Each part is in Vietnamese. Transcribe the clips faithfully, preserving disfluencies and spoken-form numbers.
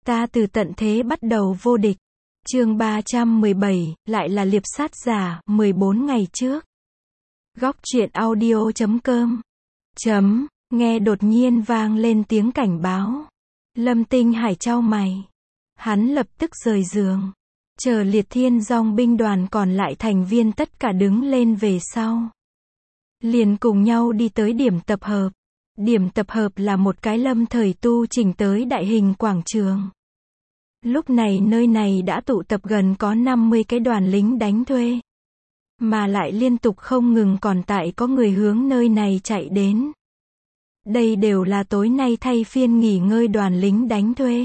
Ta từ tận thế bắt đầu vô địch. Chương ba trăm mười bảy, lại là liệp sát giả, mười bốn ngày trước. Góc truyện audio chấm com. Chấm, nghe đột nhiên vang lên tiếng cảnh báo. Lâm Tinh Hải chau mày. Hắn lập tức rời giường. Chờ Liệt Thiên Dòng binh đoàn còn lại thành viên tất cả đứng lên về sau. Liền cùng nhau đi tới điểm tập hợp. Điểm tập hợp là một cái lâm thời tu chỉnh tới đại hình quảng trường. Lúc này nơi này đã tụ tập gần có năm mươi cái đoàn lính đánh thuê. Mà lại liên tục không ngừng còn tại có người hướng nơi này chạy đến. Đây đều là tối nay thay phiên nghỉ ngơi đoàn lính đánh thuê.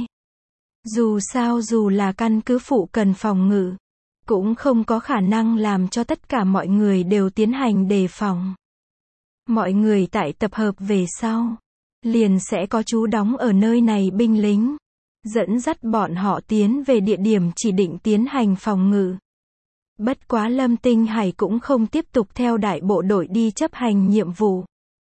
Dù sao dù là căn cứ phụ cần phòng ngự, cũng không có khả năng làm cho tất cả mọi người đều tiến hành đề phòng. Mọi người tại tập hợp về sau, liền sẽ có chú đóng ở nơi này binh lính, dẫn dắt bọn họ tiến về địa điểm chỉ định tiến hành phòng ngự. Bất quá Lâm Tinh Hải cũng không tiếp tục theo đại bộ đội đi chấp hành nhiệm vụ.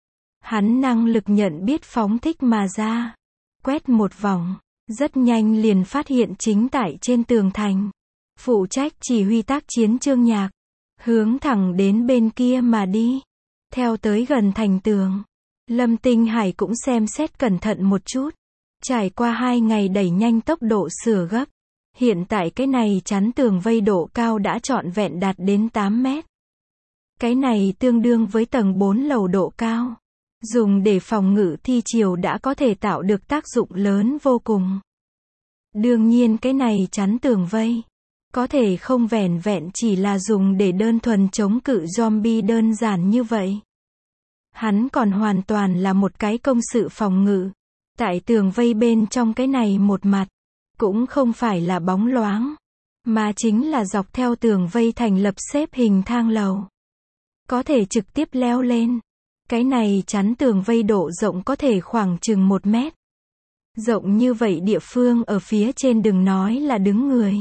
Hắn năng lực nhận biết phóng thích mà ra, quét một vòng, rất nhanh liền phát hiện chính tại trên tường thành. Phụ trách chỉ huy tác chiến Trương Nhạc, hướng thẳng đến bên kia mà đi. Theo tới gần thành tường, Lâm Tinh Hải cũng xem xét cẩn thận một chút. Trải qua hai ngày đẩy nhanh tốc độ sửa gấp, hiện tại cái này chắn tường vây độ cao đã trọn vẹn đạt đến tám mét. Cái này tương đương với tầng bốn lầu độ cao. Dùng để phòng ngự thi triều đã có thể tạo được tác dụng lớn vô cùng. Đương nhiên cái này chắn tường vây, có thể không vẻn vẹn chỉ là dùng để đơn thuần chống cự zombie đơn giản như vậy. Hắn còn hoàn toàn là một cái công sự phòng ngự. Tại tường vây bên trong cái này một mặt, cũng không phải là bóng loáng, mà chính là dọc theo tường vây thành lập xếp hình thang lầu. Có thể trực tiếp leo lên. Cái này chắn tường vây độ rộng có thể khoảng chừng một mét. Rộng như vậy địa phương ở phía trên đừng nói là đứng người.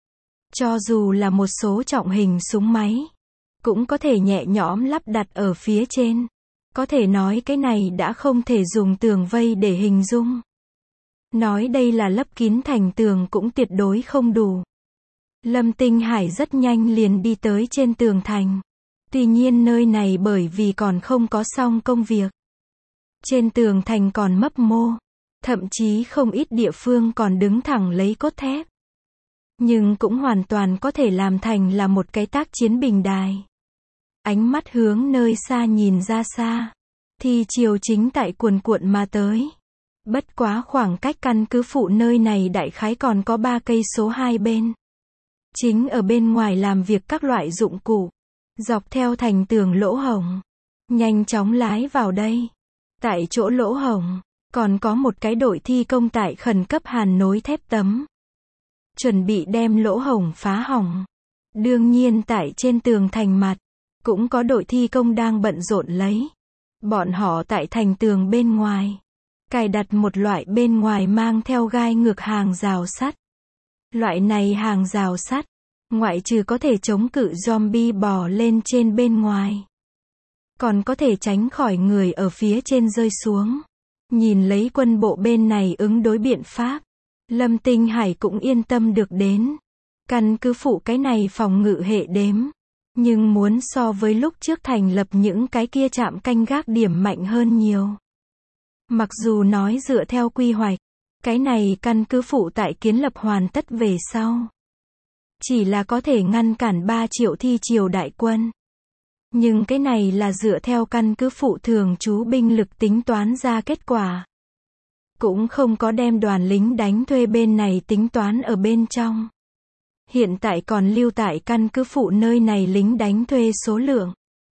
Cho dù là một số trọng hình súng máy, cũng có thể nhẹ nhõm lắp đặt ở phía trên. Có thể nói cái này đã không thể dùng tường vây để hình dung. Nói đây là lấp kín thành tường cũng tuyệt đối không đủ. Lâm Tinh Hải rất nhanh liền đi tới trên tường thành. Tuy nhiên nơi này bởi vì còn không có xong công việc. Trên tường thành còn mấp mô. Thậm chí không ít địa phương còn đứng thẳng lấy cốt thép. Nhưng cũng hoàn toàn có thể làm thành là một cái tác chiến bình đài. Ánh mắt hướng nơi xa nhìn ra xa. Thì chiều chính tại cuồn cuộn mà tới. Bất quá khoảng cách căn cứ phụ nơi này đại khái còn có ba cây số hai bên. Chính ở bên ngoài làm việc các loại dụng cụ. Dọc theo thành tường lỗ hổng. Nhanh chóng lái vào đây. Tại chỗ lỗ hổng, còn có một cái đội thi công tại khẩn cấp hàn nối thép tấm. Chuẩn bị đem lỗ hổng phá hỏng. Đương nhiên tại trên tường thành mặt, cũng có đội thi công đang bận rộn lấy. Bọn họ tại thành tường bên ngoài, cài đặt một loại bên ngoài mang theo gai ngược hàng rào sắt. Loại này hàng rào sắt, ngoại trừ có thể chống cự zombie bò lên trên bên ngoài, còn có thể tránh khỏi người ở phía trên rơi xuống. Nhìn lấy quân bộ bên này ứng đối biện pháp, Lâm Tinh Hải cũng yên tâm được đến. Căn cứ phụ cái này phòng ngự hệ đếm. Nhưng muốn so với lúc trước thành lập những cái kia trạm canh gác điểm mạnh hơn nhiều. Mặc dù nói dựa theo quy hoạch, cái này căn cứ phụ tại kiến lập hoàn tất về sau. Chỉ là có thể ngăn cản ba triệu thi triều đại quân. Nhưng cái này là dựa theo căn cứ phụ thường trú binh lực tính toán ra kết quả. Cũng không có đem đoàn lính đánh thuê bên này tính toán ở bên trong. Hiện tại còn lưu tại căn cứ phụ nơi này lính đánh thuê số lượng.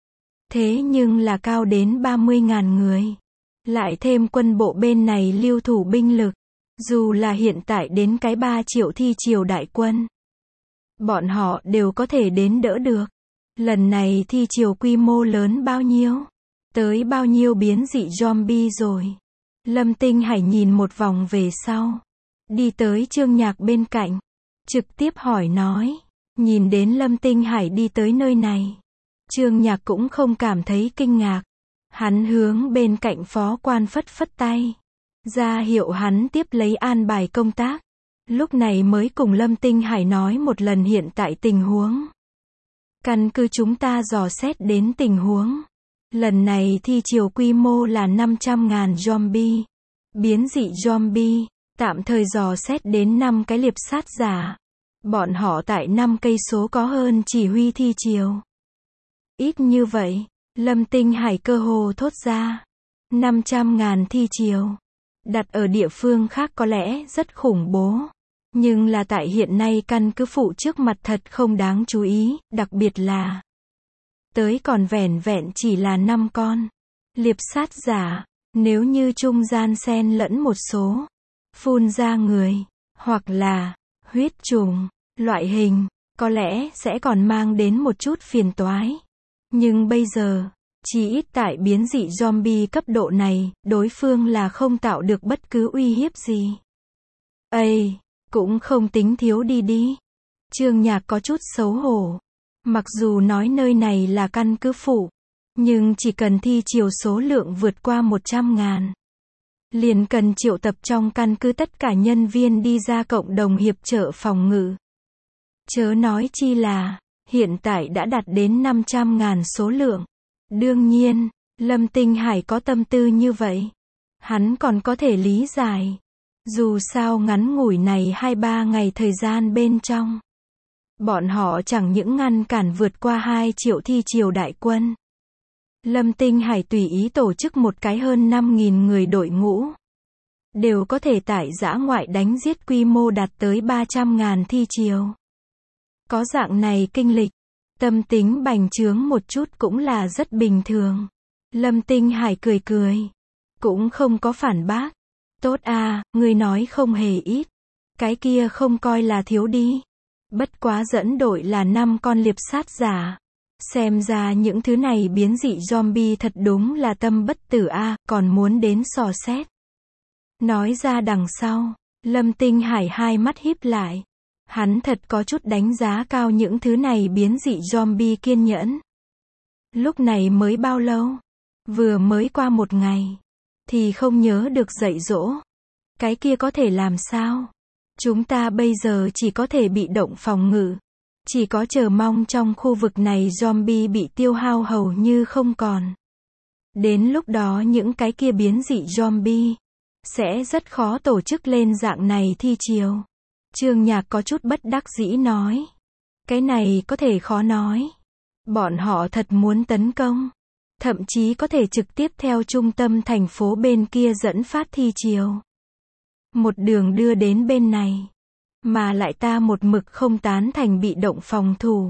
Thế nhưng là cao đến ba mươi nghìn người. Lại thêm quân bộ bên này lưu thủ binh lực. Dù là hiện tại đến cái ba triệu thi triều đại quân. Bọn họ đều có thể đến đỡ được. Lần này thi triều quy mô lớn bao nhiêu? Tới bao nhiêu biến dị zombie rồi? Lâm Tinh Hải nhìn một vòng về sau. Đi tới Trương Nhạc bên cạnh. Trực tiếp hỏi nói. Nhìn đến Lâm Tinh Hải đi tới nơi này. Trương Nhạc cũng không cảm thấy kinh ngạc. Hắn hướng bên cạnh phó quan phất phất tay. Ra hiệu hắn tiếp lấy an bài công tác. Lúc này mới cùng Lâm Tinh Hải nói một lần hiện tại tình huống. Căn cứ chúng ta dò xét đến tình huống. Lần này thi chiều quy mô là năm trăm ngàn zombie. Biến dị zombie, tạm thời dò xét đến năm cái liệp sát giả. Bọn họ tại năm cây số có hơn chỉ huy thi chiều. Ít như vậy, Lâm Tinh Hải cơ hồ thốt ra. năm trăm ngàn thi chiều. Đặt ở địa phương khác có lẽ rất khủng bố. Nhưng là tại hiện nay căn cứ phụ trước mặt thật không đáng chú ý, đặc biệt là tới còn vẻn vẹn chỉ là năm con. Liệp sát giả, nếu như trung gian xen lẫn một số, phun ra người, hoặc là huyết trùng, loại hình, có lẽ sẽ còn mang đến một chút phiền toái. Nhưng bây giờ, chỉ ít tại biến dị zombie cấp độ này, đối phương là không tạo được bất cứ uy hiếp gì. Ây, cũng không tính thiếu đi đi. Trương Nhạc có chút xấu hổ. Mặc dù nói nơi này là căn cứ phụ, nhưng chỉ cần thi chiều số lượng vượt qua một trăm ngàn. Liền cần triệu tập trong căn cứ tất cả nhân viên đi ra cộng đồng hiệp trợ phòng ngự. Chớ nói chi là, hiện tại đã đạt đến năm trăm ngàn số lượng. Đương nhiên, Lâm Tinh Hải có tâm tư như vậy. Hắn còn có thể lý giải. Dù sao ngắn ngủi này hai ba ngày thời gian bên trong. Bọn họ chẳng những ngăn cản vượt qua hai triệu thi chiều đại quân. Lâm Tinh Hải tùy ý tổ chức một cái hơn năm nghìn người đội ngũ. Đều có thể tại dã ngoại đánh giết quy mô đạt tới ba trăm ngàn thi chiều. Có dạng này kinh lịch, tâm tính bành trướng một chút cũng là rất bình thường. Lâm Tinh Hải cười cười. Cũng không có phản bác. Tốt à, ngươi nói không hề ít. Cái kia không coi là thiếu đi. Bất quá dẫn đội là năm con liệp sát giả. Xem ra những thứ này biến dị zombie thật đúng là tâm bất tử a, à, còn muốn đến dò xét. Nói ra đằng sau, Lâm Tinh Hải hai mắt híp lại. Hắn thật có chút đánh giá cao những thứ này biến dị zombie kiên nhẫn. Lúc này mới bao lâu? Vừa mới qua một ngày. Thì không nhớ được dạy dỗ. Cái kia có thể làm sao? Chúng ta bây giờ chỉ có thể bị động phòng ngự. Chỉ có chờ mong trong khu vực này zombie bị tiêu hao hầu như không còn. Đến lúc đó những cái kia biến dị zombie sẽ rất khó tổ chức lên dạng này thi chiều. Trương Nhạc có chút bất đắc dĩ nói. Cái này có thể khó nói. Bọn họ thật muốn tấn công. Thậm chí có thể trực tiếp theo trung tâm thành phố bên kia dẫn phát thi chiều. Một đường đưa đến bên này. Mà lại ta một mực không tán thành bị động phòng thủ.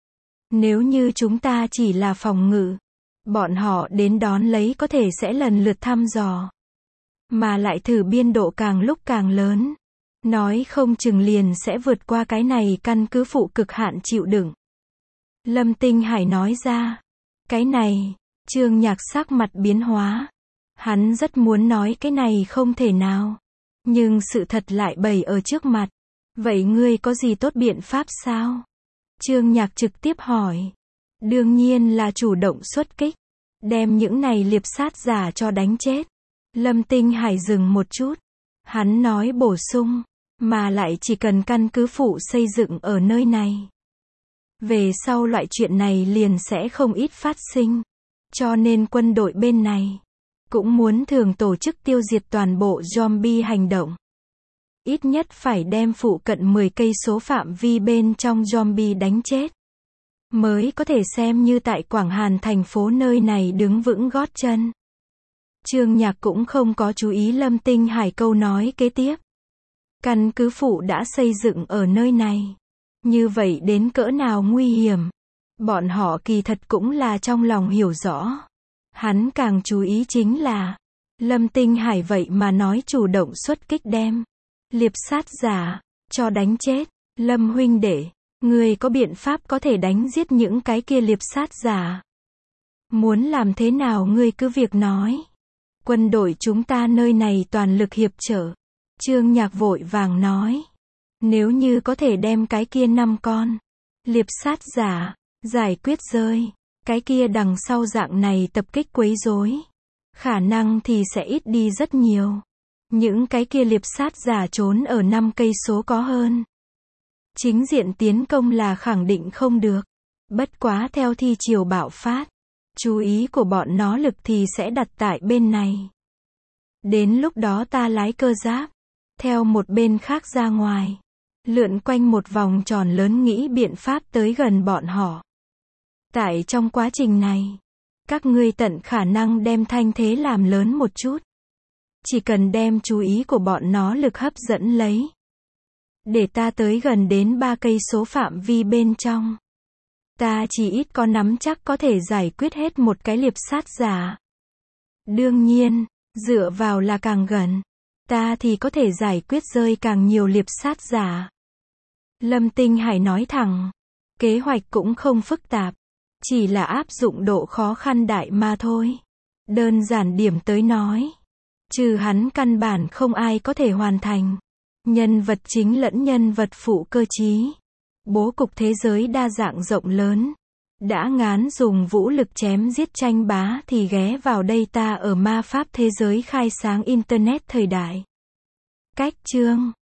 Nếu như chúng ta chỉ là phòng ngự, bọn họ đến đón lấy có thể sẽ lần lượt thăm dò. Mà lại thử biên độ càng lúc càng lớn. Nói không chừng liền sẽ vượt qua cái này căn cứ phụ cực hạn chịu đựng. Lâm Tinh Hải nói ra. Cái này, Trương Nhạc sắc mặt biến hóa. Hắn rất muốn nói cái này không thể nào. Nhưng sự thật lại bày ở trước mặt. Vậy ngươi có gì tốt biện pháp sao? Trương Nhạc trực tiếp hỏi. Đương nhiên là chủ động xuất kích. Đem những này liệp sát giả cho đánh chết. Lâm Tinh Hải dừng một chút. Hắn nói bổ sung. Mà lại chỉ cần căn cứ phụ xây dựng ở nơi này. Về sau loại chuyện này liền sẽ không ít phát sinh. Cho nên quân đội bên này cũng muốn thường tổ chức tiêu diệt toàn bộ zombie hành động. Ít nhất phải đem phụ cận mười cây số phạm vi bên trong zombie đánh chết. Mới có thể xem như tại Quảng Hàn thành phố nơi này đứng vững gót chân. Trương Nhạc cũng không có chú ý Lâm Tinh Hải câu nói kế tiếp. Căn cứ phụ đã xây dựng ở nơi này. Như vậy đến cỡ nào nguy hiểm. Bọn họ kỳ thật cũng là trong lòng hiểu rõ. Hắn càng chú ý chính là Lâm Tinh Hải vậy mà nói chủ động xuất kích đem liệp sát giả cho đánh chết. Lâm huynh đệ, ngươi có biện pháp có thể đánh giết những cái kia liệp sát giả? Muốn làm thế nào ngươi cứ việc nói. Quân đội chúng ta nơi này toàn lực hiệp trợ. Trương Nhạc vội vàng nói. Nếu như có thể đem cái kia năm con liệp sát giả giải quyết rơi, cái kia đằng sau dạng này tập kích quấy rối, khả năng thì sẽ ít đi rất nhiều. Những cái kia liệp sát giả trốn ở năm cây số có hơn. Chính diện tiến công là khẳng định không được. Bất quá theo thi chiều bạo phát, chú ý của bọn nó lực thì sẽ đặt tại bên này. Đến lúc đó ta lái cơ giáp, theo một bên khác ra ngoài, lượn quanh một vòng tròn lớn nghĩ biện pháp tới gần bọn họ. Tại trong quá trình này, các ngươi tận khả năng đem thanh thế làm lớn một chút. Chỉ cần đem chú ý của bọn nó lực hấp dẫn lấy. Để ta tới gần đến ba cây số phạm vi bên trong. Ta chỉ ít có nắm chắc có thể giải quyết hết một cái liệp sát giả. Đương nhiên, dựa vào là càng gần, ta thì có thể giải quyết rơi càng nhiều liệp sát giả. Lâm Tinh Hải nói thẳng, kế hoạch cũng không phức tạp, chỉ là áp dụng độ khó khăn đại mà thôi. Đơn giản điểm tới nói, trừ hắn căn bản không ai có thể hoàn thành. Nhân vật chính lẫn nhân vật phụ cơ chí. Bố cục thế giới đa dạng rộng lớn. Đã ngán dùng vũ lực chém giết tranh bá thì ghé vào đây ta ở ma pháp thế giới khai sáng Internet thời đại. Cách chương